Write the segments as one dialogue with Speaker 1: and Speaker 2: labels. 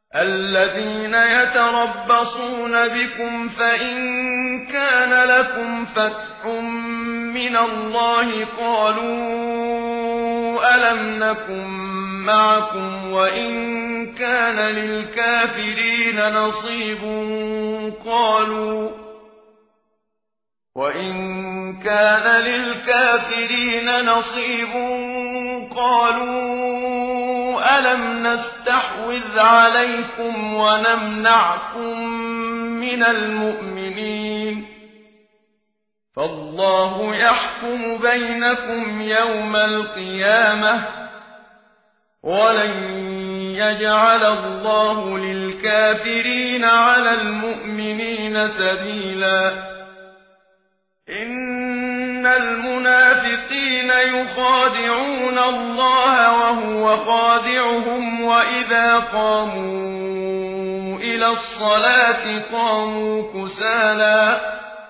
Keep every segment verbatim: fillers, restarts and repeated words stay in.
Speaker 1: الذين يتربصون بكم فإن كان لكم فتح من الله قالوا ألم نكن معكم وإن كان للكافرين نصيب قالوا وإن كان للكافرين نصيب قالوا ألم نستحوذ عليكم ونمنعكم من المؤمنين فالله يحكم بينكم يوم القيامة ولن يجعل الله للكافرين على المؤمنين سبيلا إن المنافقين يخادعون الله وهو خادعهم وإذا قاموا إلى الصلاة قاموا كسالى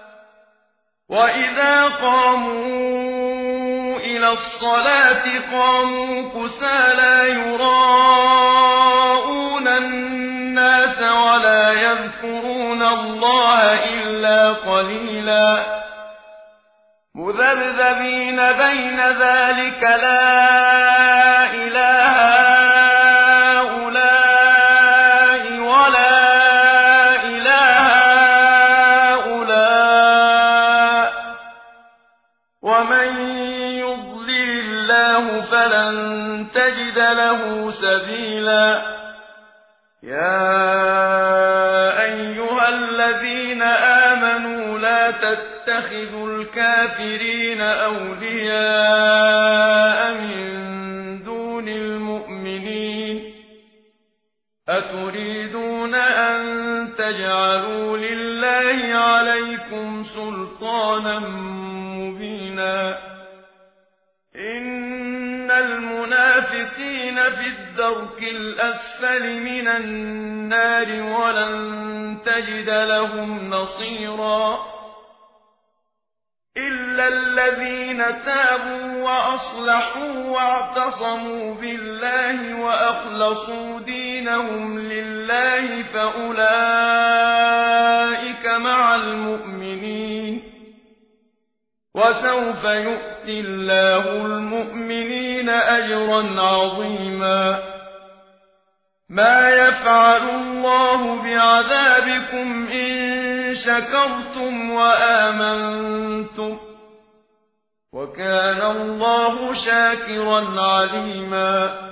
Speaker 1: وإذا قاموا إلى الصلاة قاموا كسالى يراءون الناس ولا يذكرون الله إلا قليلا مذبذبين بين ذلك لا إله هؤلاء ولا إله هؤلاء ومن يضلل الله فلن تجد له سبيلا يا أيها الذين آمنوا لا تتخذوا الكافرين أولياء من دون المؤمنين أتريدون أن تجعلوا لله عليكم سلطانا مبينا إن المنافقين في الدرك الأسفل من النار ولن تجد لهم نصيرا إلا الذين تابوا وأصلحوا واعتصموا بالله وأخلصوا دينهم لله فأولئك مع المؤمنين وسوف يؤتي الله المؤمنين أجرا عظيما ما يفعل الله بعذابكم إن شكرتم وآمنتم وكان الله شاكرا عليما